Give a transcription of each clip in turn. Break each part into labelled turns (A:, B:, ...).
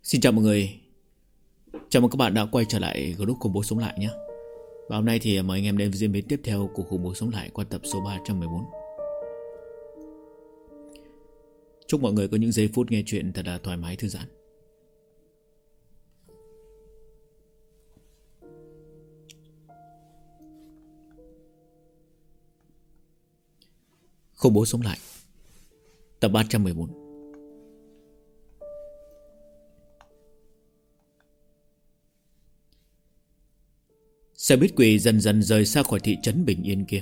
A: Xin chào mọi người. Chào mừng các bạn đã quay trở lại group khủng bố sống lại nhé. Và hôm nay thì mời anh em đến với diễn biến tiếp theo của khủng bố sống lại qua tập số 314. Chúc mọi người có những giây phút nghe chuyện thật là thoải mái thư giãn. Khủng bố sống lại tập 314. Xe buýt quỷ dần dần rời xa khỏi thị trấn bình yên kia.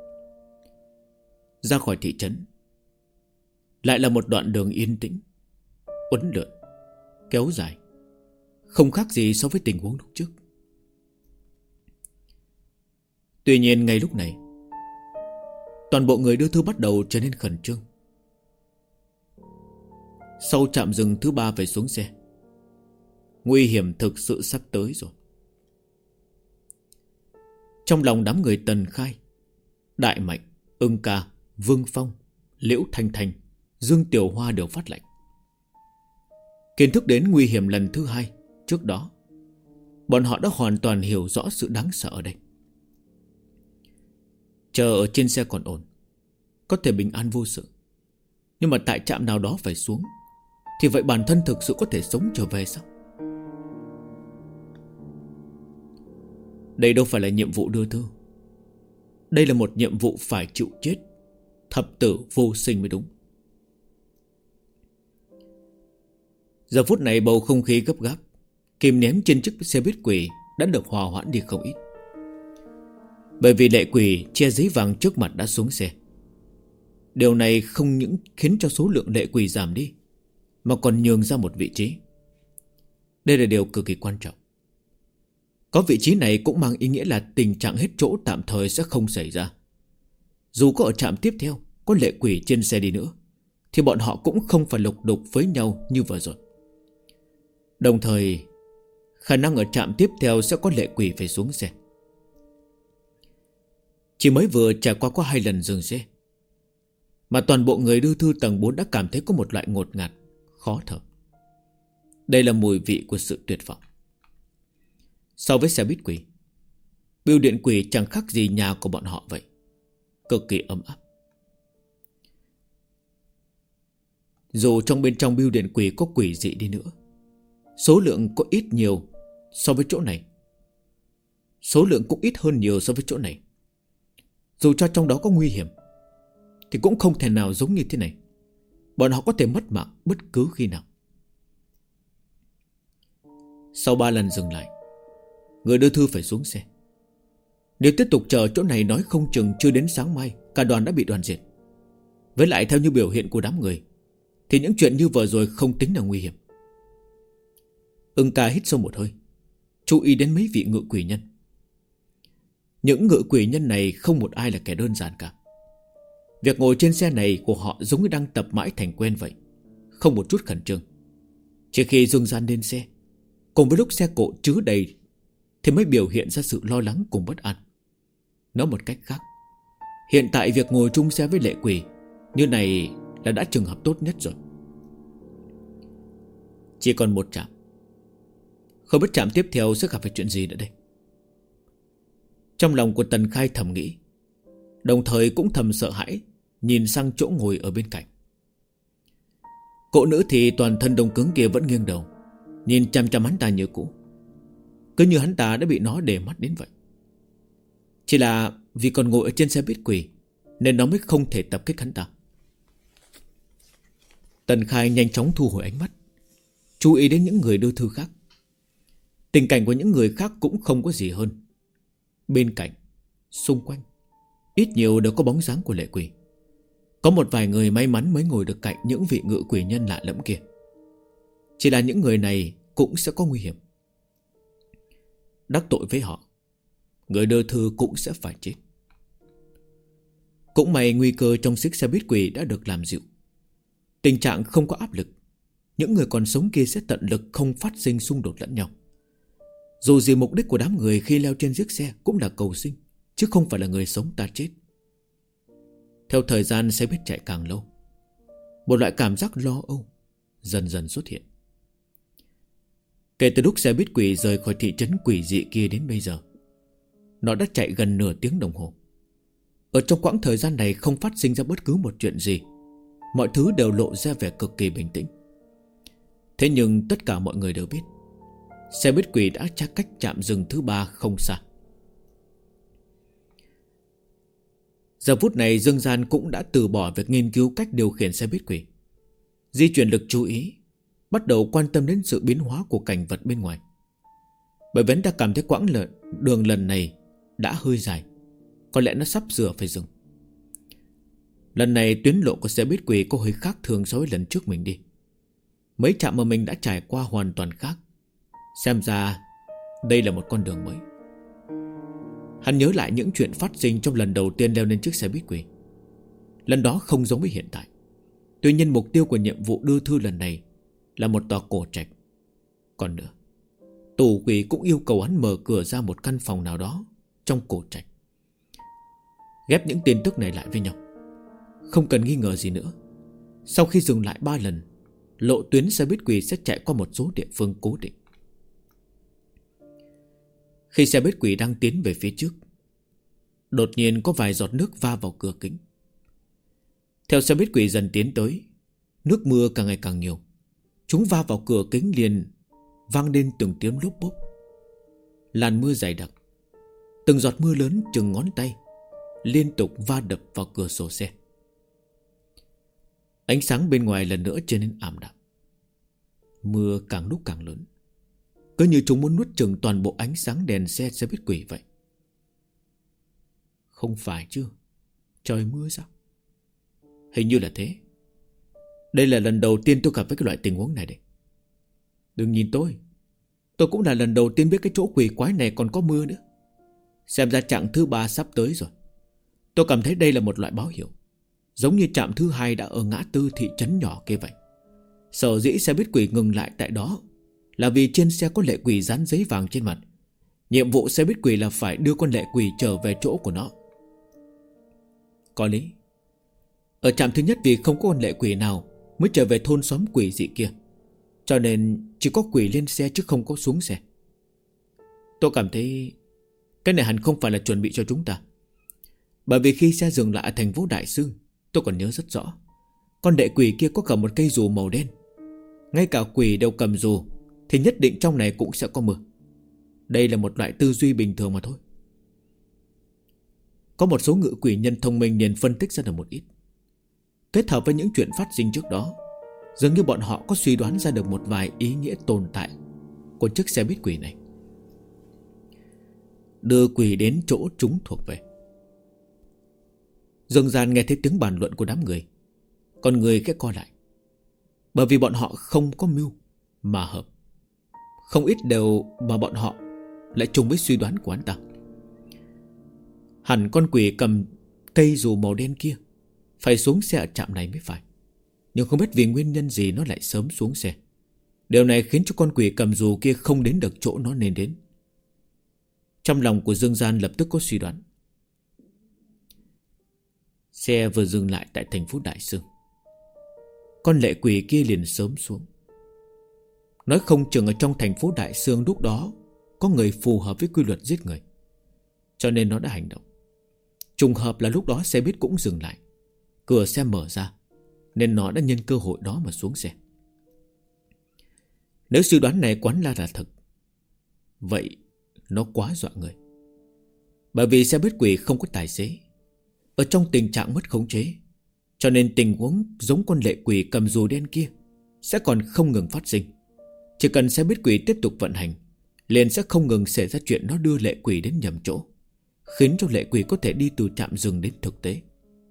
A: Ra khỏi thị trấn lại là một đoạn đường yên tĩnh, uốn lượn, kéo dài, không khác gì so với tình huống lúc trước. Tuy nhiên ngay lúc này, toàn bộ người đưa thư bắt đầu trở nên khẩn trương. Sau trạm dừng thứ 3 phải xuống xe. Nguy hiểm thực sự sắp tới rồi. Trong lòng đám người Tần Khai, Đại Mạnh, Ưng Ca, Vương Phong, Liễu Thanh Thanh, Dương Tiểu Hoa đều phát lạnh. Kiến thức đến nguy hiểm lần thứ 2 trước đó, bọn họ đã hoàn toàn hiểu rõ sự đáng sợ ở đây. Chờ ở trên xe còn ổn, có thể bình an vô sự. Nhưng mà tại trạm nào đó phải xuống, thì vậy bản thân thực sự có thể sống trở về sao? Đây đâu phải là nhiệm vụ đưa thư. Đây là một nhiệm vụ phải chịu chết, thập tử vô sinh mới đúng. Giờ phút này bầu không khí gấp gáp, kìm nén trên chiếc xe buýt quỷ đã được hòa hoãn đi không ít. Bởi vì lệ quỷ che giấy vàng trước mặt đã xuống xe. Điều này không những khiến cho số lượng lệ quỷ giảm đi, mà còn nhường ra một vị trí. Đây là điều cực kỳ quan trọng. Có vị trí này cũng mang ý nghĩa là tình trạng hết chỗ tạm thời sẽ không xảy ra. Dù có ở trạm tiếp theo có lệ quỷ trên xe đi nữa, thì bọn họ cũng không phải lục đục với nhau như vừa rồi. Đồng thời, khả năng ở trạm tiếp theo sẽ có lệ quỷ phải xuống xe. Chỉ mới vừa trải qua có 2 lần dừng xe, mà toàn bộ người đưa thư tầng 4 đã cảm thấy có một loại ngột ngạt, khó thở. Đây là mùi vị của sự tuyệt vọng. So với xe buýt quỷ, bưu điện quỷ chẳng khác gì nhà của bọn họ vậy. Cực kỳ ấm áp. Dù trong bên trong bưu điện quỷ có quỷ dị đi nữa, số lượng có ít nhiều so với chỗ này. Số lượng cũng ít hơn nhiều so với chỗ này. Dù cho trong đó có nguy hiểm, thì cũng không thể nào giống như thế này. Bọn họ có thể mất mạng bất cứ khi nào. Sau 3 lần dừng lại, người đưa thư phải xuống xe. Nếu tiếp tục chờ chỗ này nói không chừng chưa đến sáng mai cả đoàn đã bị đoàn diệt. Với lại theo như biểu hiện của đám người, thì những chuyện như vừa rồi không tính là nguy hiểm. Ưng Ca hít sâu một hơi, chú ý đến mấy vị ngự quỷ nhân. Những ngự quỷ nhân này không một ai là kẻ đơn giản cả. Việc ngồi trên xe này của họ giống như đang tập mãi thành quen vậy, không một chút khẩn trương. Chỉ khi dương gian lên xe, cùng với lúc xe cộ chứa đầy, thì mới biểu hiện ra sự lo lắng cùng bất an. Nói một cách khác, hiện tại việc ngồi chung xe với lệ quỷ như này là đã trường hợp tốt nhất rồi. Chỉ còn một trạm, không biết trạm tiếp theo sẽ gặp phải chuyện gì nữa đây. Trong lòng của Tần Khai thầm nghĩ, đồng thời cũng thầm sợ hãi, nhìn sang chỗ ngồi ở bên cạnh. Cậu nữ thì toàn thân đông cứng kia vẫn nghiêng đầu, nhìn chăm chăm hắn ta như cũ, cứ như hắn ta đã bị nó để mắt đến vậy. Chỉ là vì còn ngồi ở trên xe buýt quỷ, nên nó mới không thể tập kích hắn ta. Tần Khai nhanh chóng thu hồi ánh mắt, chú ý đến những người đưa thư khác. Tình cảnh của những người khác cũng không có gì hơn. Bên cạnh, xung quanh, ít nhiều đều có bóng dáng của lệ quỷ. Có một vài người may mắn mới ngồi được cạnh những vị ngự quỷ nhân lạ lẫm kia. Chỉ là những người này cũng sẽ có nguy hiểm. Đắc tội với họ, người đưa thư cũng sẽ phải chết. Cũng may nguy cơ trong chiếc xe buýt quỷ đã được làm dịu. Tình trạng không có áp lực. Những người còn sống kia sẽ tận lực không phát sinh xung đột lẫn nhau. Dù gì mục đích của đám người khi leo trên chiếc xe cũng là cầu sinh, chứ không phải là người sống ta chết. Theo thời gian xe buýt chạy càng lâu, một loại cảm giác lo âu dần dần xuất hiện. Kể từ lúc xe buýt quỷ rời khỏi thị trấn quỷ dị kia đến bây giờ, nó đã chạy gần nửa tiếng đồng hồ. Ở trong quãng thời gian này không phát sinh ra bất cứ một chuyện gì. Mọi thứ đều lộ ra vẻ cực kỳ bình tĩnh. Thế nhưng tất cả mọi người đều biết xe buýt quỷ đã cách trạm dừng thứ 3 không xa. Giờ phút này Dương Gian cũng đã từ bỏ việc nghiên cứu cách điều khiển xe buýt quỷ, di chuyển lực chú ý, bắt đầu quan tâm đến sự biến hóa của cảnh vật bên ngoài. Bởi vẫn đã cảm thấy quãng đường lần này đã hơi dài, có lẽ nó sắp sửa phải dừng. Lần này tuyến lộ của xe buýt quỷ có hơi khác thường so với lần trước mình đi. Mấy trạm mà mình đã trải qua hoàn toàn khác. Xem ra đây là một con đường mới. Hắn nhớ lại những chuyện phát sinh trong lần đầu tiên leo lên chiếc xe buýt quỷ. Lần đó không giống với hiện tại. Tuy nhiên mục tiêu của nhiệm vụ đưa thư lần này là một tòa cổ trạch. Còn nữa, tù quỷ cũng yêu cầu hắn mở cửa ra một căn phòng nào đó trong cổ trạch. Ghép những tin tức này lại với nhau, không cần nghi ngờ gì nữa. Sau khi dừng lại 3 lần, lộ tuyến xe buýt quỷ sẽ chạy qua một số địa phương cố định. Khi xe buýt quỷ đang tiến về phía trước, đột nhiên có vài giọt nước va vào cửa kính. Theo xe buýt quỷ dần tiến tới, nước mưa càng ngày càng nhiều. Chúng va vào cửa kính liền vang lên từng tiếng lốp bốp. Làn mưa dày đặc, từng giọt mưa lớn chừng ngón tay liên tục va đập vào cửa sổ xe. Ánh sáng bên ngoài lần nữa trở nên ảm đạm. Mưa càng lúc càng lớn, cứ như chúng muốn nuốt chửng toàn bộ ánh sáng đèn xe buýt quỷ vậy. Không phải chứ, trời mưa sao? Hình như là thế. Đây là lần đầu tiên tôi gặp với cái loại tình huống này đấy. Đừng nhìn tôi cũng là lần đầu tiên biết cái chỗ quỷ quái này còn có mưa nữa. Xem ra chặng thứ 3 sắp tới rồi. Tôi cảm thấy đây là một loại báo hiệu, giống như trạm thứ 2 đã ở ngã tư thị trấn nhỏ kia vậy. Sở dĩ xe buýt quỷ ngừng lại tại đó là vì trên xe có lệ quỷ dán giấy vàng trên mặt. Nhiệm vụ xe buýt quỷ là phải đưa con lệ quỷ trở về chỗ của nó. Có lý. Ở trạm thứ nhất vì không có con lệ quỷ nào mới trở về thôn xóm quỷ dị kia, cho nên chỉ có quỷ lên xe chứ không có xuống xe. Tôi cảm thấy cái này hẳn không phải là chuẩn bị cho chúng ta. Bởi vì khi xe dừng lại ở thành phố Đại Sương, tôi còn nhớ rất rõ, con lệ quỷ kia có cầm một cây dù màu đen. Ngay cả quỷ đều cầm dù thì nhất định trong này cũng sẽ có mưa. Đây là một loại tư duy bình thường mà thôi. Có một số ngự quỷ nhân thông minh nên phân tích ra được một ít. Kết hợp với những chuyện phát sinh trước đó, dường như bọn họ có suy đoán ra được một vài ý nghĩa tồn tại của chiếc xe buýt quỷ này. Đưa quỷ đến chỗ chúng thuộc về. Dương Gian nghe thấy tiếng bàn luận của đám người, con người khẽ co lại. Bởi vì bọn họ không có mưu mà hợp. Không ít đều mà bọn họ lại trùng với suy đoán của hắn ta. Hẳn con quỷ cầm cây dù màu đen kia phải xuống xe ở trạm này mới phải. Nhưng không biết vì nguyên nhân gì nó lại sớm xuống xe. Điều này khiến cho con quỷ cầm dù kia không đến được chỗ nó nên đến. Trong lòng của Dương Gian lập tức có suy đoán. Xe vừa dừng lại tại thành phố Đại Sương, con lệ quỷ kia liền sớm xuống. Nói không chừng ở trong thành phố Đại Sương lúc đó có người phù hợp với quy luật giết người, cho nên nó đã hành động. Trùng hợp là lúc đó xe buýt cũng dừng lại, cửa xe mở ra, nên nó đã nhân cơ hội đó mà xuống xe. Nếu suy đoán này quán la là thật, vậy nó quá dọa người. Bởi vì xe buýt quỷ không có tài xế, ở trong tình trạng mất khống chế, cho nên tình huống giống con lệ quỷ cầm dù đen kia sẽ còn không ngừng phát sinh. Chỉ cần xe buýt quỷ tiếp tục vận hành, liền sẽ không ngừng xảy ra chuyện nó đưa lệ quỷ đến nhầm chỗ, khiến cho lệ quỷ có thể đi từ trạm dừng đến thực tế.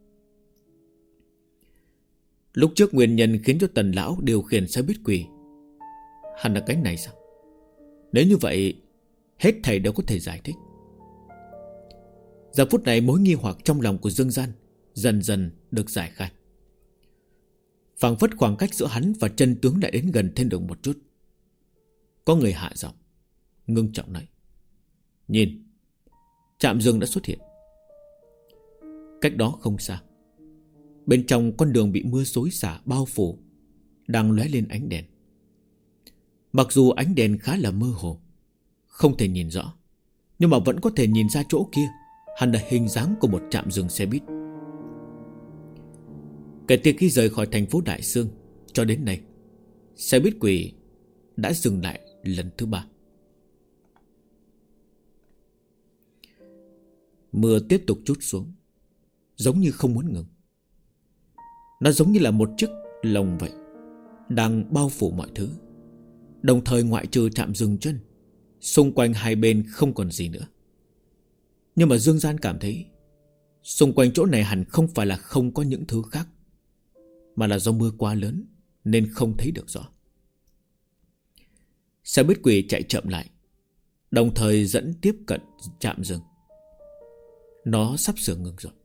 A: Lúc trước nguyên nhân khiến cho Tần lão điều khiển xe buýt quỷ hẳn là cái này sao? Nếu như vậy, hết thảy đều có thể giải thích. Giờ phút này mối nghi hoặc trong lòng của Dương Gian dần dần được giải khai. Phảng phất khoảng cách giữa hắn và chân tướng đã đến gần thêm được một chút. Có người hạ giọng ngưng trọng nói: Nhìn, trạm dừng đã xuất hiện. Cách đó không xa, bên trong con đường bị mưa xối xả bao phủ đang lóe lên ánh đèn. Mặc dù ánh đèn khá là mơ hồ, không thể nhìn rõ, nhưng mà vẫn có thể nhìn ra chỗ kia hẳn là hình dáng của một trạm dừng xe buýt. Kể từ khi rời khỏi thành phố Đại Sương cho đến nay, xe buýt quỷ đã dừng lại lần thứ 3. Mưa tiếp tục trút xuống, giống như không muốn ngừng. Nó giống như là một chiếc lồng vậy, đang bao phủ mọi thứ. Đồng thời ngoại trừ trạm dừng chân, xung quanh hai bên không còn gì nữa. Nhưng mà Dương Gian cảm thấy xung quanh chỗ này hẳn không phải là không có những thứ khác, mà là do mưa quá lớn nên không thấy được rõ. Xe buýt quỷ chạy chậm lại, đồng thời dẫn tiếp cận trạm dừng. Nó sắp sửa ngừng rồi.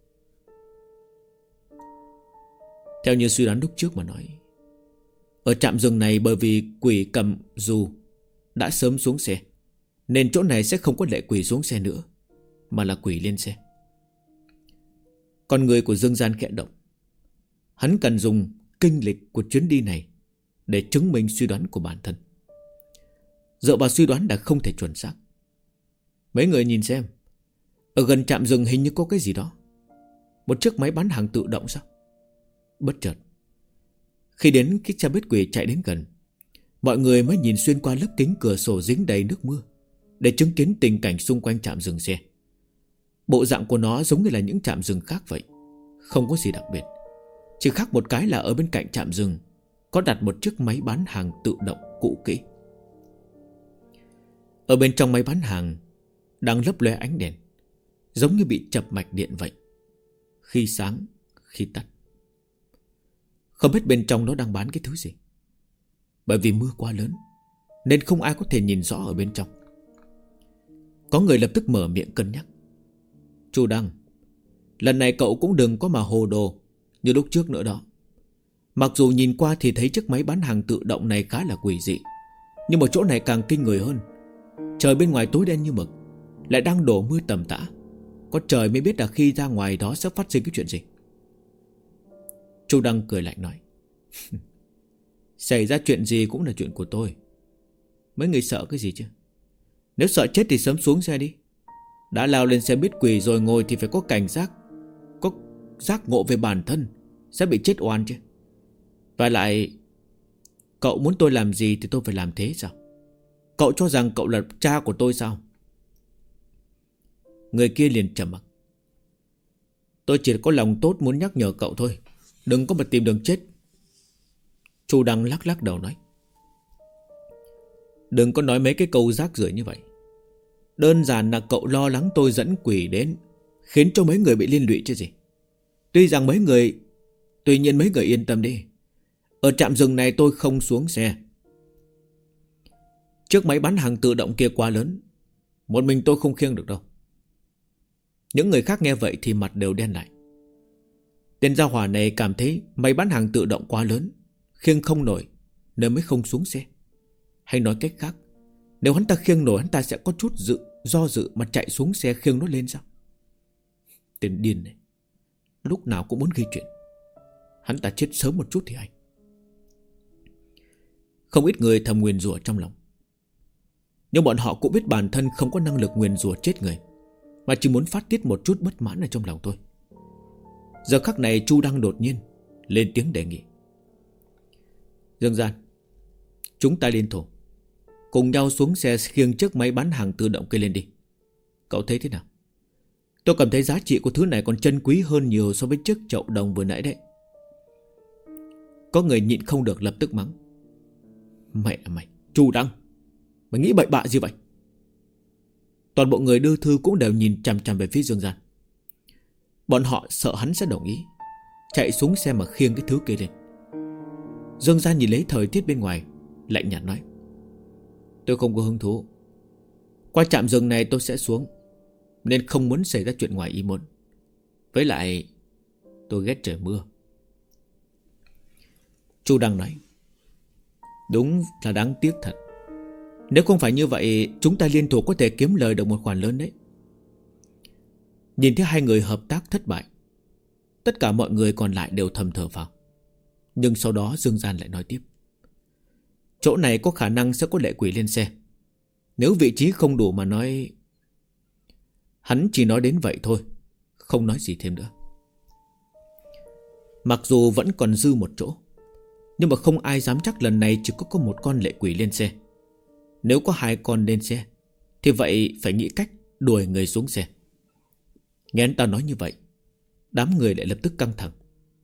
A: Theo như suy đoán lúc trước mà nói, ở trạm dừng này bởi vì quỷ cầm dù đã sớm xuống xe, nên chỗ này sẽ không có lệ quỷ xuống xe nữa, mà là quỷ lên xe. Con người của Dương Gian khẽ động. Hắn cần dùng kinh lịch của chuyến đi này để chứng minh suy đoán của bản thân. Dựa vào suy đoán đã không thể chuẩn xác. Mấy người nhìn xem, ở gần trạm dừng hình như có cái gì đó. Một chiếc máy bán hàng tự động sao? Bất chợt, khi đến cái xe buýt quỷ chạy đến gần, mọi người mới nhìn xuyên qua lớp kính cửa sổ dính đầy nước mưa để chứng kiến tình cảnh xung quanh trạm dừng xe. Bộ dạng của nó giống như là những trạm dừng khác vậy, không có gì đặc biệt. Chỉ khác một cái là ở bên cạnh trạm dừng có đặt một chiếc máy bán hàng tự động cũ kỹ. Ở bên trong máy bán hàng đang lấp lóe ánh đèn, giống như bị chập mạch điện vậy, khi sáng khi tắt. Không biết bên trong nó đang bán cái thứ gì. Bởi vì mưa quá lớn nên không ai có thể nhìn rõ ở bên trong. Có người lập tức mở miệng cân nhắc. Chu Đăng, lần này cậu cũng đừng có mà hồ đồ như lúc trước nữa đó. Mặc dù nhìn qua thì thấy chiếc máy bán hàng tự động này khá là quỷ dị, nhưng mà chỗ này càng kinh người hơn. Trời bên ngoài tối đen như mực, lại đang đổ mưa tầm tã. Có trời mới biết là khi ra ngoài đó sẽ phát sinh cái chuyện gì. Chu Đăng cười lạnh nói. Xảy ra chuyện gì cũng là chuyện của tôi. Mấy người sợ cái gì chứ? Nếu sợ chết thì sớm xuống xe đi. Đã lao lên xe buýt quỷ rồi ngồi thì phải có cảnh giác, có giác ngộ về bản thân, sẽ bị chết oan chứ. Và lại, cậu muốn tôi làm gì thì tôi phải làm thế sao? Cậu cho rằng cậu là cha của tôi sao? Người kia liền trầm mặc. Tôi chỉ có lòng tốt muốn nhắc nhở cậu thôi, đừng có mà tìm đường chết. Chu Đăng lắc lắc đầu nói. Đừng có nói mấy cái câu rác rưởi như vậy. Đơn giản là cậu lo lắng tôi dẫn quỷ đến, khiến cho mấy người bị liên lụy chứ gì. Tuy nhiên mấy người yên tâm đi. Ở trạm dừng này tôi không xuống xe. Chiếc máy bán hàng tự động kia quá lớn, một mình tôi không khiêng được đâu. Những người khác nghe vậy thì mặt đều đen lại. Tên gia hỏa này cảm thấy máy bán hàng tự động quá lớn, khiêng không nổi nên mới không xuống xe. Hay nói cách khác, nếu hắn ta khiêng nổi, hắn ta sẽ có chút do dự mà chạy xuống xe khiêng nó lên sao? Tên điên này, lúc nào cũng muốn gây chuyện. Hắn ta chết sớm một chút thì hay. Không ít người thầm nguyền rủa trong lòng, nhưng bọn họ cũng biết bản thân không có năng lực nguyền rủa chết người, mà chỉ muốn phát tiết một chút bất mãn ở trong lòng thôi. Giờ khắc này Chu Đăng đột nhiên lên tiếng đề nghị. Dương Gian, chúng ta liên thủ, cùng nhau xuống xe khiêng chiếc máy bán hàng tự động kia lên đi. Cậu thấy thế nào? Tôi cảm thấy giá trị của thứ này còn trân quý hơn nhiều so với chiếc chậu đồng vừa nãy đấy. Có người nhịn không được lập tức mắng. Mẹ mày, Chu Đăng, mày nghĩ bậy bạ gì vậy? Toàn bộ người đưa thư cũng đều nhìn chằm chằm về phía Dương Gian. Bọn họ sợ hắn sẽ đồng ý, chạy xuống xe mà khiêng cái thứ kia lên. Dương Gian nhìn lấy thời tiết bên ngoài, lạnh nhạt nói. Tôi không có hứng thú. Qua trạm dừng này tôi sẽ xuống, nên không muốn xảy ra chuyện ngoài ý muốn. Với lại tôi ghét trời mưa. Chu Đăng nói. Đúng là đáng tiếc thật. Nếu không phải như vậy, chúng ta liên thủ có thể kiếm lời được một khoản lớn đấy. Nhìn thấy hai người hợp tác thất bại, tất cả mọi người còn lại đều thầm thở phào. Nhưng sau đó Dương Gian lại nói tiếp. Chỗ này có khả năng sẽ có lệ quỷ lên xe. Nếu vị trí không đủ mà nói. Hắn chỉ nói đến vậy thôi, không nói gì thêm nữa. Mặc dù vẫn còn dư một chỗ, nhưng mà không ai dám chắc lần này chỉ có một con lệ quỷ lên xe. Nếu có 2 con lên xe thì vậy phải nghĩ cách đuổi người xuống xe. Nghe anh ta nói như vậy, đám người lại lập tức căng thẳng.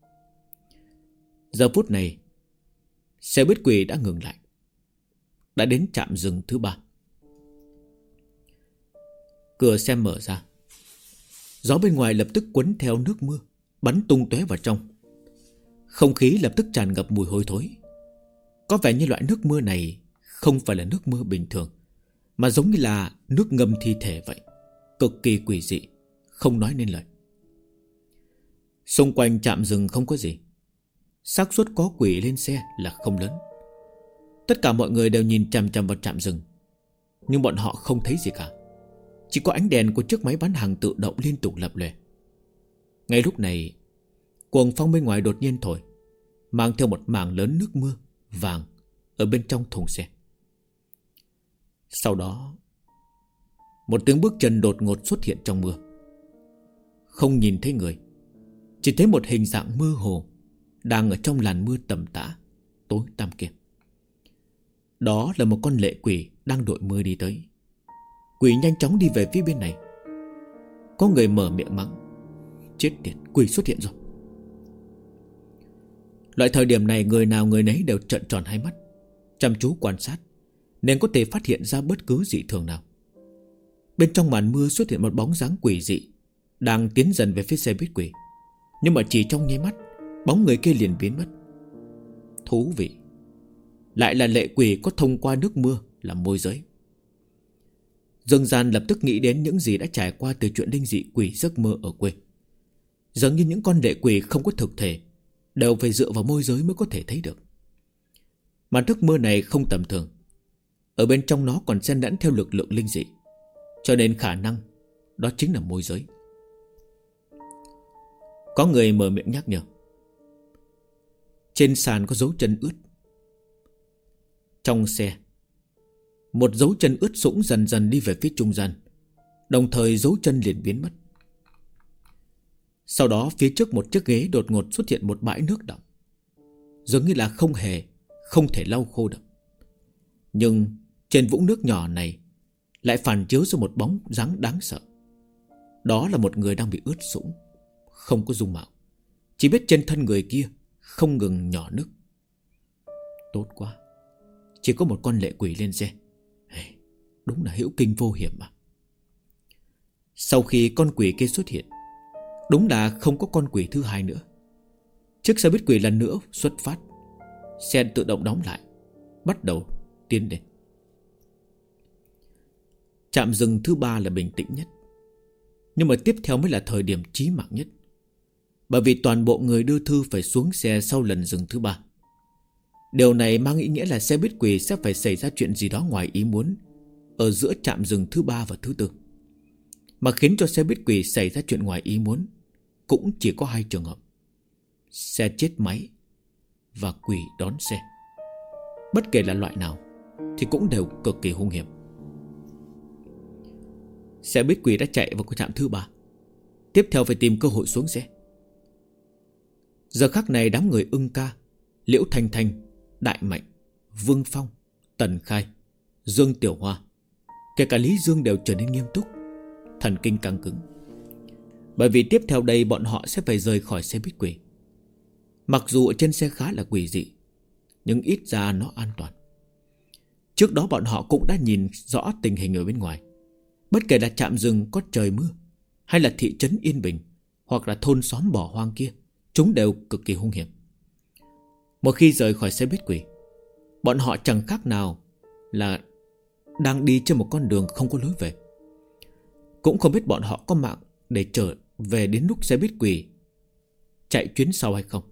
A: Giờ phút này, xe buýt quỷ đã ngừng lại, đã đến trạm dừng thứ 3. Cửa xe mở ra. Gió bên ngoài lập tức quấn theo nước mưa, bắn tung tóe vào trong. Không khí lập tức tràn ngập mùi hôi thối. Có vẻ như loại nước mưa này không phải là nước mưa bình thường, mà giống như là nước ngâm thi thể vậy. Cực kỳ quỷ dị, không nói nên lời. Xung quanh trạm dừng không có gì. xác suất có quỷ lên xe là không lớn. Tất cả mọi người đều nhìn chằm chằm vào trạm dừng, nhưng bọn họ không thấy gì cả. Chỉ có ánh đèn của chiếc máy bán hàng tự động liên tục lập lòe. Ngay lúc này, cuồng phong bên ngoài đột nhiên thổi, mang theo một mảng lớn nước mưa vàng ở bên trong thùng xe. Sau đó, một tiếng bước chân đột ngột xuất hiện trong mưa. Không nhìn thấy người, chỉ thấy một hình dạng mơ hồ đang ở trong làn mưa tầm tã tối tăm kia. Đó là một con lệ quỷ đang đội mưa đi tới. Quỷ nhanh chóng đi về phía bên này. Có người mở miệng mắng: chết tiệt, quỷ xuất hiện rồi. Loại thời điểm này người nào người nấy đều trợn tròn hai mắt, chăm chú quan sát, nên có thể phát hiện ra bất cứ dị thường nào. Bên trong màn mưa xuất hiện một bóng dáng quỷ dị đang tiến dần về phía xe buýt quỷ. Nhưng mà chỉ trong nháy mắt, bóng người kia liền biến mất. Thú vị, lại là lệ quỷ có thông qua nước mưa làm môi giới. Dương Gian lập tức nghĩ đến những gì đã trải qua từ chuyện linh dị quỷ giấc mơ ở quê. Giống như những con lệ quỷ không có thực thể, đều phải dựa vào môi giới mới có thể thấy được. Mà giấc mơ này không tầm thường, ở bên trong nó còn xen lẫn theo lực lượng linh dị, cho nên khả năng đó chính là môi giới. Có người mở miệng nhắc nhở: trên sàn có dấu chân ướt. Trong xe, một dấu chân ướt sũng dần dần đi về phía trung gian, đồng thời dấu chân liền biến mất. Sau đó phía trước một chiếc ghế đột ngột xuất hiện một bãi nước đọng, dường như là không thể lau khô được. Nhưng trên vũng nước nhỏ này lại phản chiếu ra một bóng dáng đáng sợ. Đó là một người đang bị ướt sũng, không có dung mạo, chỉ biết trên thân người kia không ngừng nhỏ nước. Tốt quá, chỉ có một con lệ quỷ lên xe. Đúng là hữu kinh vô hiểm mà. Sau khi con quỷ kia xuất hiện, đúng là không có con quỷ thứ hai nữa. Chiếc xe buýt quỷ lần nữa xuất phát. Xe tự động đóng lại, bắt đầu tiến đến. Trạm dừng thứ 3 là bình tĩnh nhất, nhưng mà tiếp theo mới là thời điểm chí mạng nhất. Bởi vì toàn bộ người đưa thư phải xuống xe sau lần dừng thứ 3. Điều này mang ý nghĩa là xe buýt quỷ sẽ phải xảy ra chuyện gì đó ngoài ý muốn ở giữa trạm dừng thứ 3 và thứ 4. Mà khiến cho xe buýt quỷ xảy ra chuyện ngoài ý muốn cũng chỉ có 2 trường hợp: xe chết máy và quỷ đón xe. Bất kể là loại nào thì cũng đều cực kỳ hung hiểm. Xe buýt quỷ đã chạy vào trạm thứ 3, tiếp theo phải tìm cơ hội xuống xe. Giờ khắc này đám người Ưng Ca, Liễu Thanh Thanh, Đại Mạnh, Vương Phong, Tần Khai, Dương Tiểu Hoa, kể cả Lý Dương đều trở nên nghiêm túc, thần kinh căng cứng. Bởi vì tiếp theo đây bọn họ sẽ phải rời khỏi xe buýt quỷ. Mặc dù ở trên xe khá là quỷ dị, nhưng ít ra nó an toàn. Trước đó bọn họ cũng đã nhìn rõ tình hình ở bên ngoài. Bất kể là trạm dừng có trời mưa, hay là thị trấn yên bình, hoặc là thôn xóm bỏ hoang kia, chúng đều cực kỳ hung hiểm. Một khi rời khỏi xe buýt quỷ, bọn họ chẳng khác nào là đang đi trên một con đường không có lối về. Cũng không biết bọn họ có mạng để trở về đến lúc xe buýt quỷ chạy chuyến sau hay không.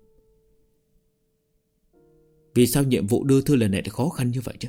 A: Vì sao nhiệm vụ đưa thư lần này khó khăn như vậy chứ?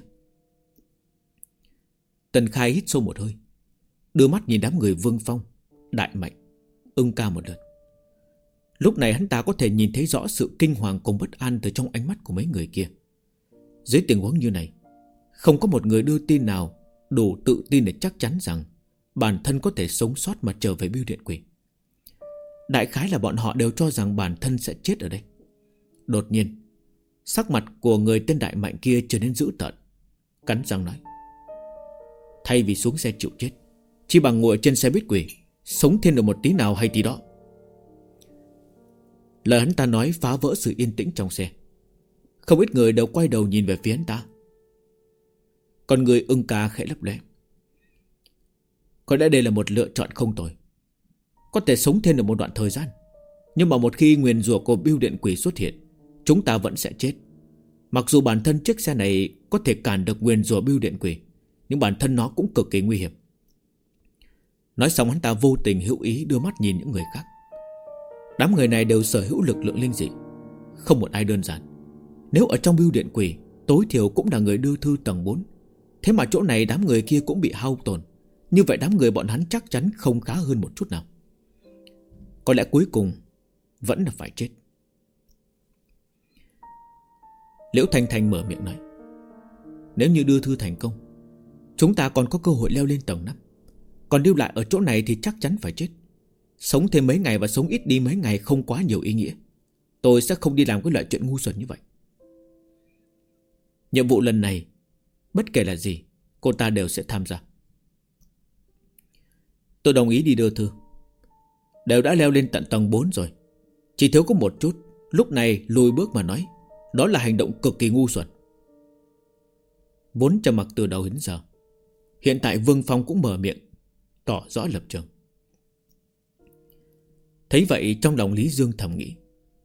A: Tần Khai hít sâu một hơi, đưa mắt nhìn đám người Vương Phong, Đại Mạnh, Ưng Ca một lượt. Lúc này hắn ta có thể nhìn thấy rõ sự kinh hoàng cùng bất an từ trong ánh mắt của mấy người kia. Dưới tình huống như này, không có một người đưa tin nào đủ tự tin để chắc chắn rằng bản thân có thể sống sót mà trở về bưu điện quỷ. Đại khái là bọn họ đều cho rằng bản thân sẽ chết ở đây. Đột nhiên, sắc mặt của người tên đại mạnh kia trở nên dữ tợn, cắn răng nói: thay vì xuống xe chịu chết, chỉ bằng ngồi trên xe buýt quỷ, sống thêm được một tí nào hay tí đó. Lời hắn ta nói phá vỡ sự yên tĩnh trong xe. Không ít người đều quay đầu nhìn về phía hắn ta. Còn người ưng ca khẽ lấp lé: có lẽ đây là một lựa chọn không tồi, có thể sống thêm được một đoạn thời gian. Nhưng mà một khi nguyền rủa của bưu điện quỷ xuất hiện, chúng ta vẫn sẽ chết. Mặc dù bản thân chiếc xe này có thể cản được nguyền rủa bưu điện quỷ, nhưng bản thân nó cũng cực kỳ nguy hiểm. Nói xong hắn ta vô tình hữu ý đưa mắt nhìn những người khác. Đám người này đều sở hữu lực lượng linh dị, không một ai đơn giản. Nếu ở trong bưu điện quỷ, tối thiểu cũng là người đưa thư tầng 4. Thế mà chỗ này đám người kia cũng bị hao tổn. Như vậy đám người bọn hắn chắc chắn không khá hơn một chút nào. Có lẽ cuối cùng vẫn là phải chết. Liễu Thanh Thanh mở miệng nói: nếu như đưa thư thành công, chúng ta còn có cơ hội leo lên tầng 5. Còn lưu lại ở chỗ này thì chắc chắn phải chết. Sống thêm mấy ngày và sống ít đi mấy ngày không quá nhiều ý nghĩa. Tôi sẽ không đi làm cái loại chuyện ngu xuẩn như vậy. Nhiệm vụ lần này, bất kể là gì, cô ta đều sẽ tham gia. Tôi đồng ý đi đưa thư. Đều đã leo lên tận tầng 4 rồi, chỉ thiếu có một chút. Lúc này lùi bước mà nói, đó là hành động cực kỳ ngu xuẩn. Vốn trầm mặc từ đầu đến giờ, hiện tại Vương Phong cũng mở miệng tỏ rõ lập trường. Thấy vậy trong lòng Lý Dương thầm nghĩ,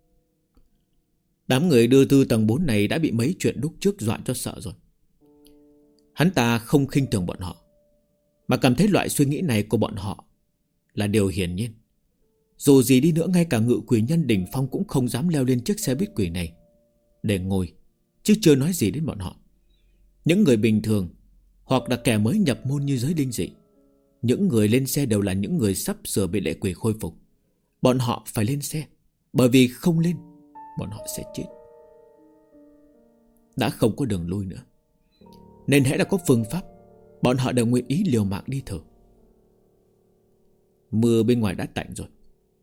A: đám người đưa thư tầng 4 này đã bị mấy chuyện lúc trước dọa cho sợ rồi. Hắn ta không khinh thường bọn họ, mà cảm thấy loại suy nghĩ này của bọn họ là điều hiển nhiên. Dù gì đi nữa, ngay cả ngự quỷ nhân đỉnh phong cũng không dám leo lên chiếc xe buýt quỷ này để ngồi, chứ chưa nói gì đến bọn họ. Những người bình thường hoặc là kẻ mới nhập môn như giới linh dị, những người lên xe đều là những người sắp sửa bị lệ quỷ khôi phục. Bọn họ phải lên xe, bởi vì không lên bọn họ sẽ chết. Đã không có đường lui nữa, nên hễ là có phương pháp, bọn họ đều nguyện ý liều mạng đi thử. Mưa bên ngoài đã tạnh rồi.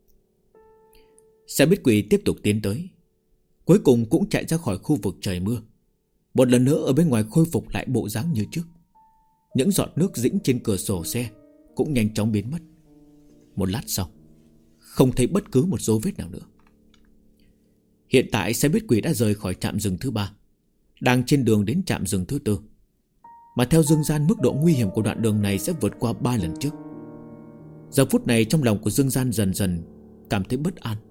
A: Xe buýt quỷ tiếp tục tiến tới, cuối cùng cũng chạy ra khỏi khu vực trời mưa. Một lần nữa ở bên ngoài khôi phục lại bộ dáng như trước. Những giọt nước dĩnh trên cửa sổ xe cũng nhanh chóng biến mất. Một lát sau, không thấy bất cứ một dấu vết nào nữa. Hiện tại xe buýt quỷ đã rời khỏi trạm dừng thứ 3, đang trên đường đến trạm dừng thứ 4. Mà theo Dương Gian, mức độ nguy hiểm của đoạn đường này sẽ vượt qua 3 lần trước. Giờ phút này trong lòng của Dương Gian dần dần cảm thấy bất an.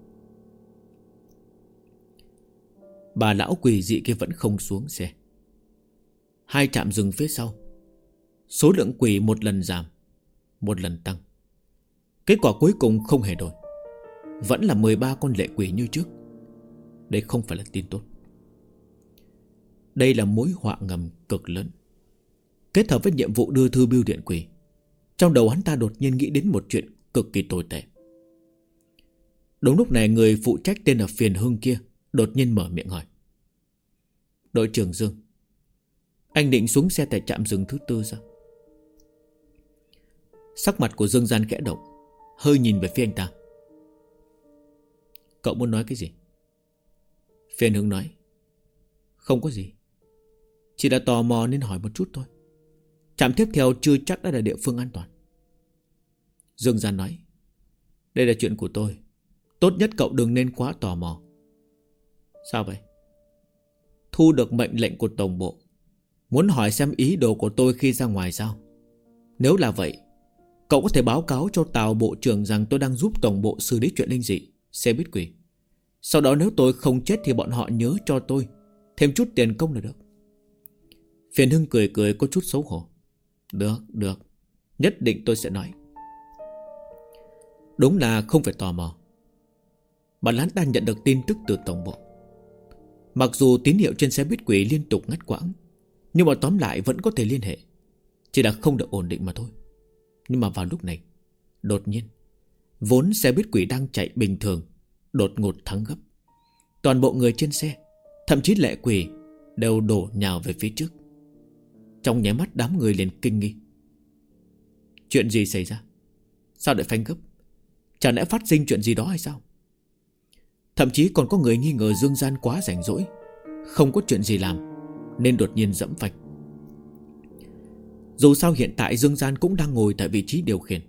A: Bà lão quỷ dị kia vẫn không xuống xe. 2 trạm dừng phía sau, số lượng quỷ một lần giảm, một lần tăng. Kết quả cuối cùng không hề đổi, vẫn là 13 con lệ quỷ như trước. Đây không phải là tin tốt. Đây là mối họa ngầm cực lớn. Kết hợp với nhiệm vụ đưa thư bưu điện quỷ, trong đầu hắn ta đột nhiên nghĩ đến một chuyện cực kỳ tồi tệ. Đúng lúc này, người phụ trách tên là Phiền Hưng kia đột nhiên mở miệng hỏi: đội trưởng Dương, anh định xuống xe tại trạm dừng thứ 4 sao? Sắc mặt của Dương Gian khẽ động, hơi nhìn về phía anh ta. Cậu muốn nói cái gì? Phiền Hưng nói: không có gì, chỉ là tò mò nên hỏi một chút thôi. Trạm tiếp theo chưa chắc đã là địa phương an toàn. Dương Gian nói: đây là chuyện của tôi, tốt nhất cậu đừng nên quá tò mò. Sao vậy? Thu được mệnh lệnh của tổng bộ, muốn hỏi xem ý đồ của tôi khi ra ngoài sao? Nếu là vậy, cậu có thể báo cáo cho Tào bộ trưởng rằng tôi đang giúp tổng bộ xử lý chuyện linh dị xe buýt quỷ. Sau đó nếu tôi không chết thì bọn họ nhớ cho tôi thêm chút tiền công là được. Phiền Hưng cười cười có chút xấu hổ. Được, nhất định tôi sẽ nói. Đúng là không phải tò mò, mà hắn đang nhận được tin tức từ tổng bộ. Mặc dù tín hiệu trên xe buýt quỷ liên tục ngắt quãng, nhưng mà tóm lại vẫn có thể liên hệ, chỉ là không được ổn định mà thôi. Nhưng mà vào lúc này, đột nhiên, vốn xe buýt quỷ đang chạy bình thường đột ngột thắng gấp. Toàn bộ người trên xe, thậm chí lệ quỷ, đều đổ nhào về phía trước. Trong nháy mắt đám người liền kinh nghi. Chuyện gì xảy ra? Sao lại phanh gấp? Chẳng lẽ phát sinh chuyện gì đó hay sao? Thậm chí còn có người nghi ngờ Dương Gian quá rảnh rỗi, không có chuyện gì làm nên đột nhiên dẫm phanh. Dù sao hiện tại Dương Gian cũng đang ngồi tại vị trí điều khiển.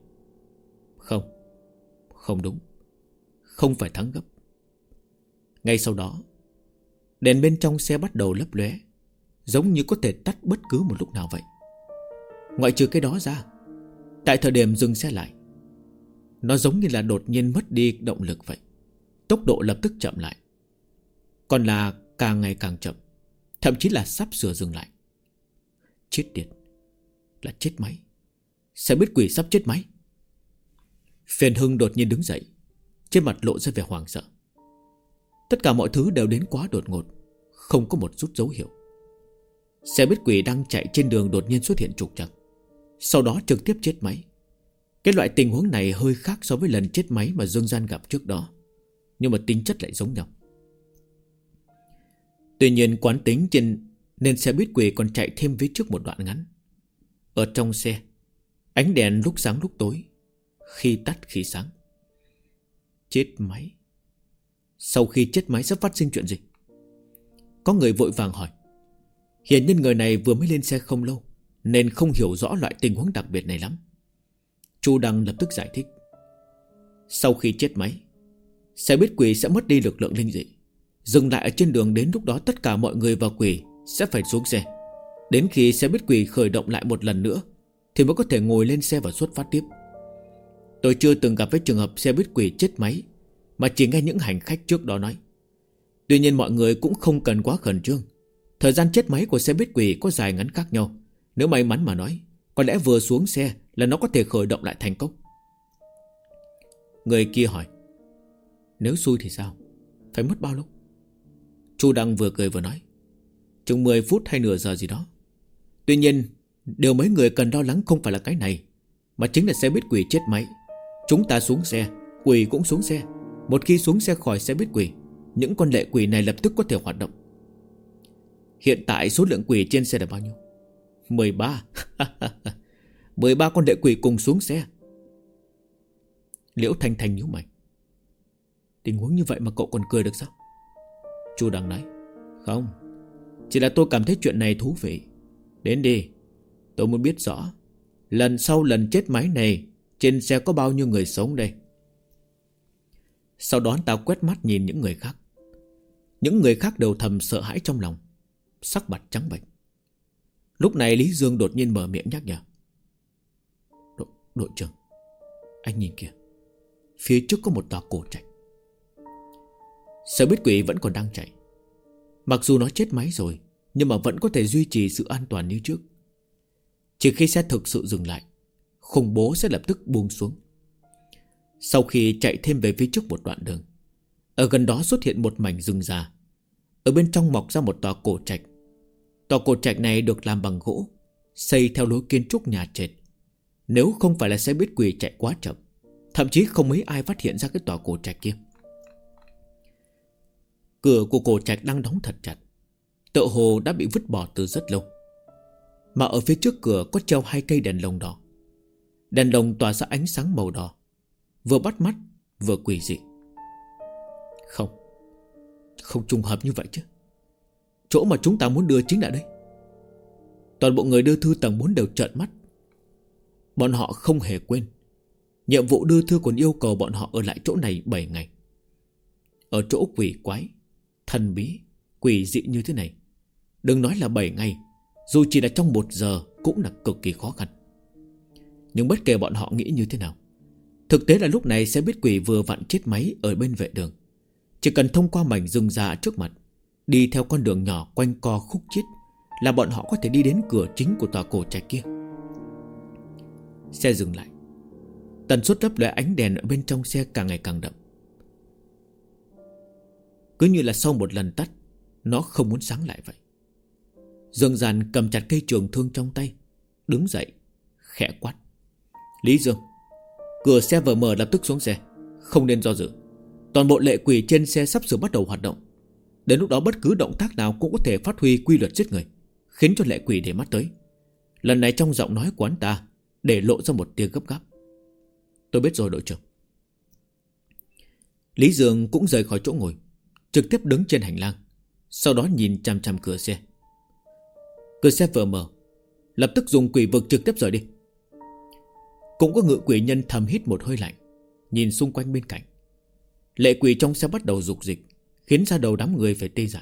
A: Không đúng. Không phải thắng gấp. Ngay sau đó, đèn bên trong xe bắt đầu lấp lóe, giống như có thể tắt bất cứ một lúc nào vậy. Ngoại trừ cái đó ra, tại thời điểm dừng xe lại, nó giống như là đột nhiên mất đi động lực vậy. Tốc độ lập tức chậm lại, còn là càng ngày càng chậm, thậm chí là sắp sửa dừng lại. Chết tiệt, là chết máy. Xe buýt quỷ sắp chết máy. Phiền Hưng đột nhiên đứng dậy, trên mặt lộ ra vẻ hoảng sợ. Tất cả mọi thứ đều đến quá đột ngột, không có một chút dấu hiệu. Xe buýt quỷ đang chạy trên đường đột nhiên xuất hiện trục trặc, sau đó trực tiếp chết máy. Cái loại tình huống này hơi khác so với lần chết máy mà Dương Gian gặp trước đó, nhưng mà tính chất lại giống nhau. Tuy nhiên quán tính nên xe buýt quỷ còn chạy thêm phía trước một đoạn ngắn. Ở trong xe, ánh đèn lúc sáng lúc tối, khi tắt khi sáng. Chết máy. Sau khi chết máy sẽ phát sinh chuyện gì? Có người vội vàng hỏi. Hiển nhiên người này vừa mới lên xe không lâu, nên không hiểu rõ loại tình huống đặc biệt này lắm. Chu Đăng lập tức giải thích. Sau khi chết máy, xe buýt quỷ sẽ mất đi lực lượng linh dị, dừng lại ở trên đường. Đến lúc đó tất cả mọi người và quỷ sẽ phải xuống xe. Đến khi xe buýt quỷ khởi động lại một lần nữa thì mới có thể ngồi lên xe và xuất phát tiếp. Tôi chưa từng gặp với trường hợp xe buýt quỷ chết máy, mà chỉ nghe những hành khách trước đó nói. Tuy nhiên mọi người cũng không cần quá khẩn trương. Thời gian chết máy của xe buýt quỷ có dài ngắn khác nhau. Nếu may mắn mà nói, có lẽ vừa xuống xe là nó có thể khởi động lại thành công. Người kia hỏi. Nếu xui thì sao? Phải mất bao lâu? Chu Đăng vừa cười vừa nói. Chừng 10 phút hay nửa giờ gì đó. Tuy nhiên điều mấy người cần lo lắng không phải là cái này, mà chính là xe buýt quỷ chết máy. Chúng ta xuống xe, quỷ cũng xuống xe. Một khi xuống xe khỏi xe buýt quỷ, những con lệ quỷ này lập tức có thể hoạt động. Hiện tại số lượng quỷ trên xe là bao nhiêu? 13. 13 con lệ quỷ cùng xuống xe. Liễu Thanh Thanh nhíu mày. Tình huống như vậy mà cậu còn cười được sao? Chu Đăng nói. Không, chỉ là tôi cảm thấy chuyện này thú vị. Đến đi, tôi muốn biết rõ lần sau lần chết máy này trên xe có bao nhiêu người sống đây. Sau đó tao quét mắt nhìn những người khác. Những người khác đều thầm sợ hãi trong lòng, sắc mặt trắng bệch. Lúc này Lý Dương đột nhiên mở miệng nhắc nhở. Đội trưởng, anh nhìn kìa, phía trước có một tòa cổ trạch. Xe buýt quỷ vẫn còn đang chạy. Mặc dù nó chết máy rồi, nhưng mà vẫn có thể duy trì sự an toàn như trước. Chỉ khi xe thực sự dừng lại, khủng bố sẽ lập tức buông xuống. Sau khi chạy thêm về phía trước một đoạn đường, ở gần đó xuất hiện một mảnh rừng già. Ở bên trong mọc ra một tòa cổ trạch. Tòa cổ trạch này được làm bằng gỗ, xây theo lối kiến trúc nhà trệt. Nếu không phải là xe buýt quỷ chạy quá chậm, thậm chí không mấy ai phát hiện ra cái tòa cổ trạch kia. Cửa của cổ trạch đang đóng thật chặt, tựa hồ đã bị vứt bỏ từ rất lâu. Mà ở phía trước cửa có treo 2 cây đèn lồng đỏ. Đèn lồng tỏa ra ánh sáng màu đỏ, vừa bắt mắt vừa quỷ dị. Không trùng hợp như vậy chứ. Chỗ mà chúng ta muốn đưa chính là đây. Toàn bộ người đưa thư tầng 4 đều trợn mắt. Bọn họ không hề quên nhiệm vụ đưa thư còn yêu cầu bọn họ ở lại chỗ này 7 ngày. Ở chỗ quỷ quái, thần bí, quỷ dị như thế này, đừng nói là 7 ngày, dù chỉ là trong 1 giờ cũng là cực kỳ khó khăn. Nhưng bất kể bọn họ nghĩ như thế nào, thực tế là lúc này xe buýt quỷ vừa vặn chết máy ở bên vệ đường. Chỉ cần thông qua mảnh rừng già trước mặt, đi theo con đường nhỏ quanh co khúc chiết, là bọn họ có thể đi đến cửa chính của tòa cổ trạch kia. Xe dừng lại. Tần suất lấp lóe ánh đèn ở bên trong xe càng ngày càng đậm. Cứ như là sau một lần tắt, nó không muốn sáng lại vậy. Dương Gian cầm chặt cây trường thương trong tay, đứng dậy, khẽ quát. Lý Dương, cửa xe vừa mở lập tức xuống xe, không nên do dự. Toàn bộ lệ quỷ trên xe sắp sửa bắt đầu hoạt động. Đến lúc đó bất cứ động tác nào cũng có thể phát huy quy luật giết người, khiến cho lệ quỷ để mắt tới. Lần này trong giọng nói của hắn ta để lộ ra một tia gấp gáp. Tôi biết rồi đội trưởng. Lý Dương cũng rời khỏi chỗ ngồi, trực tiếp đứng trên hành lang, sau đó nhìn chằm chằm cửa xe. Cửa xe vừa mở, lập tức dùng quỷ vực trực tiếp rời đi. Cũng có ngự quỷ nhân thầm hít một hơi lạnh, nhìn xung quanh bên cạnh. Lệ quỷ trong xe bắt đầu rục dịch, khiến ra đầu đám người phải tê dại.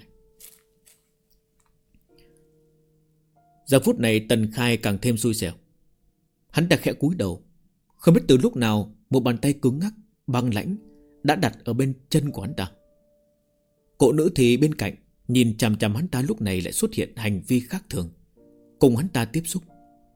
A: Giờ phút này Tần Khai càng thêm xui xẻo. Hắn ta khẽ cúi đầu, không biết từ lúc nào một bàn tay cứng ngắc, băng lãnh đã đặt ở bên chân của hắn ta. Cô nữ thì bên cạnh nhìn chằm chằm hắn ta lúc này lại xuất hiện hành vi khác thường, cùng hắn ta tiếp xúc.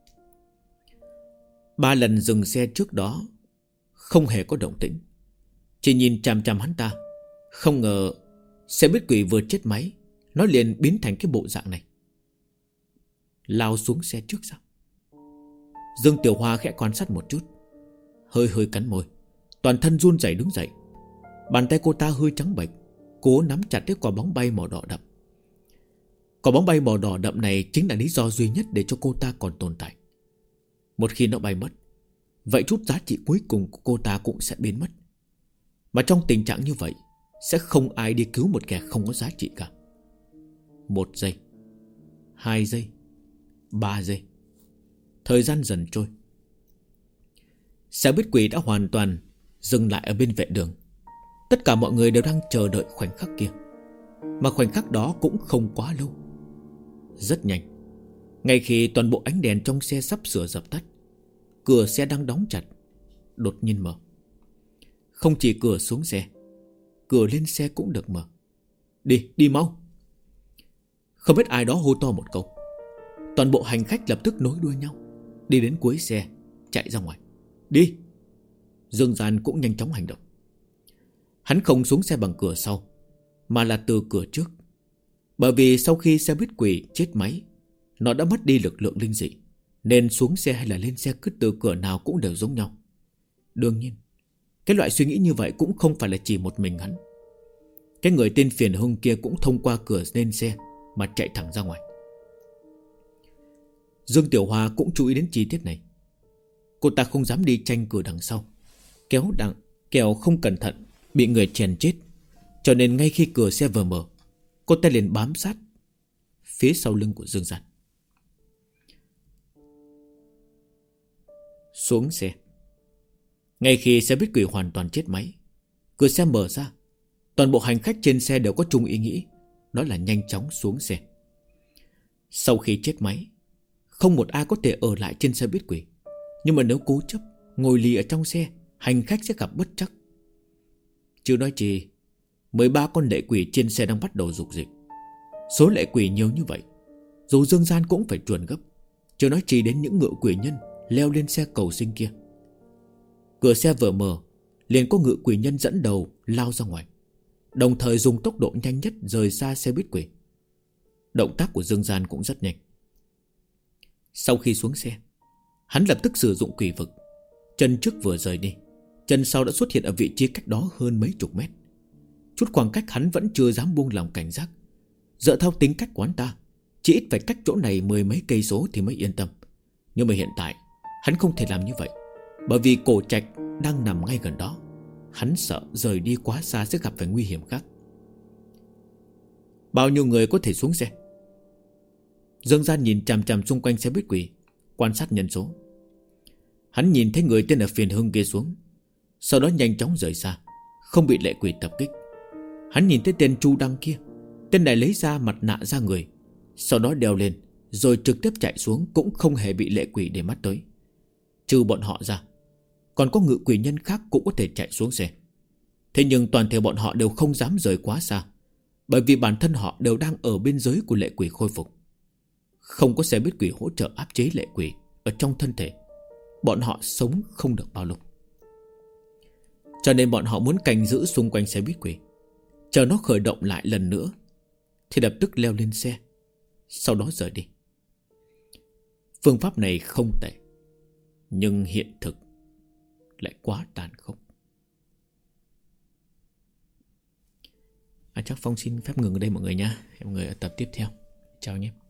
A: 3 lần dừng xe trước đó không hề có động tĩnh, chỉ nhìn chằm chằm hắn ta. Không ngờ xe buýt quỷ vừa chết máy, nó liền biến thành cái bộ dạng này. Lao xuống xe trước sao? Dương Tiểu Hoa khẽ quan sát một chút, hơi hơi cắn môi, toàn thân run rẩy đứng dậy. Bàn tay cô ta hơi trắng bệch, cố nắm chặt cái quả bóng bay màu đỏ đậm. Quả bóng bay màu đỏ đậm này chính là lý do duy nhất để cho cô ta còn tồn tại. Một khi nó bay mất, vậy chút giá trị cuối cùng của cô ta cũng sẽ biến mất. Mà trong tình trạng như vậy, sẽ không ai đi cứu một kẻ không có giá trị cả. 1 giây, 2 giây, 3 giây. Thời gian dần trôi. Xe buýt quỷ đã hoàn toàn dừng lại ở bên vệ đường. Tất cả mọi người đều đang chờ đợi khoảnh khắc kia. Mà khoảnh khắc đó cũng không quá lâu. Rất nhanh, ngay khi toàn bộ ánh đèn trong xe sắp sửa dập tắt, cửa xe đang đóng chặt đột nhiên mở. Không chỉ cửa xuống xe, cửa lên xe cũng được mở. Đi mau. Không biết ai đó hô to một câu. Toàn bộ hành khách lập tức nối đuôi nhau, đi đến cuối xe, chạy ra ngoài. Đi. Dương Gian cũng nhanh chóng hành động. Hắn không xuống xe bằng cửa sau, mà là từ cửa trước. Bởi vì sau khi xe buýt quỷ chết máy, nó đã mất đi lực lượng linh dị, nên xuống xe hay là lên xe cứ từ cửa nào cũng đều giống nhau. Đương nhiên, cái loại suy nghĩ như vậy cũng không phải là chỉ một mình hắn. Cái người tên Phiền Hưng kia cũng thông qua cửa lên xe mà chạy thẳng ra ngoài. Dương Tiểu Hoa cũng chú ý đến chi tiết này. Cô ta không dám đi tranh cửa đằng sau, kẻo không cẩn thận bị người chèn chết. Cho nên ngay khi cửa xe vừa mở, cô ta liền bám sát phía sau lưng của Dương Gian. Xuống xe. Ngay khi xe buýt quỷ hoàn toàn chết máy, cửa xe mở ra. Toàn bộ hành khách trên xe đều có chung ý nghĩ, đó là nhanh chóng xuống xe. Sau khi chết máy, không một ai có thể ở lại trên xe buýt quỷ. Nhưng mà nếu cố chấp ngồi lì ở trong xe, hành khách sẽ gặp bất trắc. Chứ nói chi 13 con lệ quỷ trên xe đang bắt đầu rục dịch. Số lệ quỷ nhiều như vậy, dù Dương Gian cũng phải chuồn gấp. Chứ nói chi đến những ngựa quỷ nhân leo lên xe cầu sinh kia. Cửa xe vừa mở, liền có ngựa quỷ nhân dẫn đầu lao ra ngoài, đồng thời dùng tốc độ nhanh nhất rời xa xe buýt quỷ. Động tác của Dương Gian cũng rất nhanh. Sau khi xuống xe, hắn lập tức sử dụng quỷ vực. Chân trước vừa rời đi, chân sau đã xuất hiện ở vị trí cách đó hơn mấy chục mét. Chút khoảng cách hắn vẫn chưa dám buông lòng cảnh giác. Dựa theo tính cách của hắn ta, chỉ ít phải cách chỗ này 10 mấy cây số thì mới yên tâm. Nhưng mà hiện tại hắn không thể làm như vậy, bởi vì cổ trạch đang nằm ngay gần đó. Hắn sợ rời đi quá xa sẽ gặp phải nguy hiểm khác. Bao nhiêu người có thể xuống xe? Dương Gian nhìn chằm chằm xung quanh xe buýt quỷ, quan sát nhân số. Hắn nhìn thấy người tên là Phiền Hưng kia xuống, sau đó nhanh chóng rời xa, không bị lệ quỷ tập kích. Hắn nhìn thấy tên Chu Đăng kia. Tên này lấy ra mặt nạ ra người, sau đó đeo lên, rồi trực tiếp chạy xuống, cũng không hề bị lệ quỷ để mắt tới. Trừ bọn họ ra, còn có ngự quỷ nhân khác cũng có thể chạy xuống xe. Thế nhưng toàn thể bọn họ đều không dám rời quá xa, bởi vì bản thân họ đều đang ở biên giới của lệ quỷ khôi phục. Không có xe buýt quỷ hỗ trợ áp chế lệ quỷ ở trong thân thể, bọn họ sống không được bao lâu. Cho nên bọn họ muốn canh giữ xung quanh xe buýt quỷ, chờ nó khởi động lại lần nữa thì lập tức leo lên xe, sau đó rời đi. Phương pháp này không tệ, nhưng hiện thực lại quá tàn khốc. Chắc Phong xin phép ngừng ở đây mọi người nha. Hẹn mọi người ở tập tiếp theo. Chào nhé.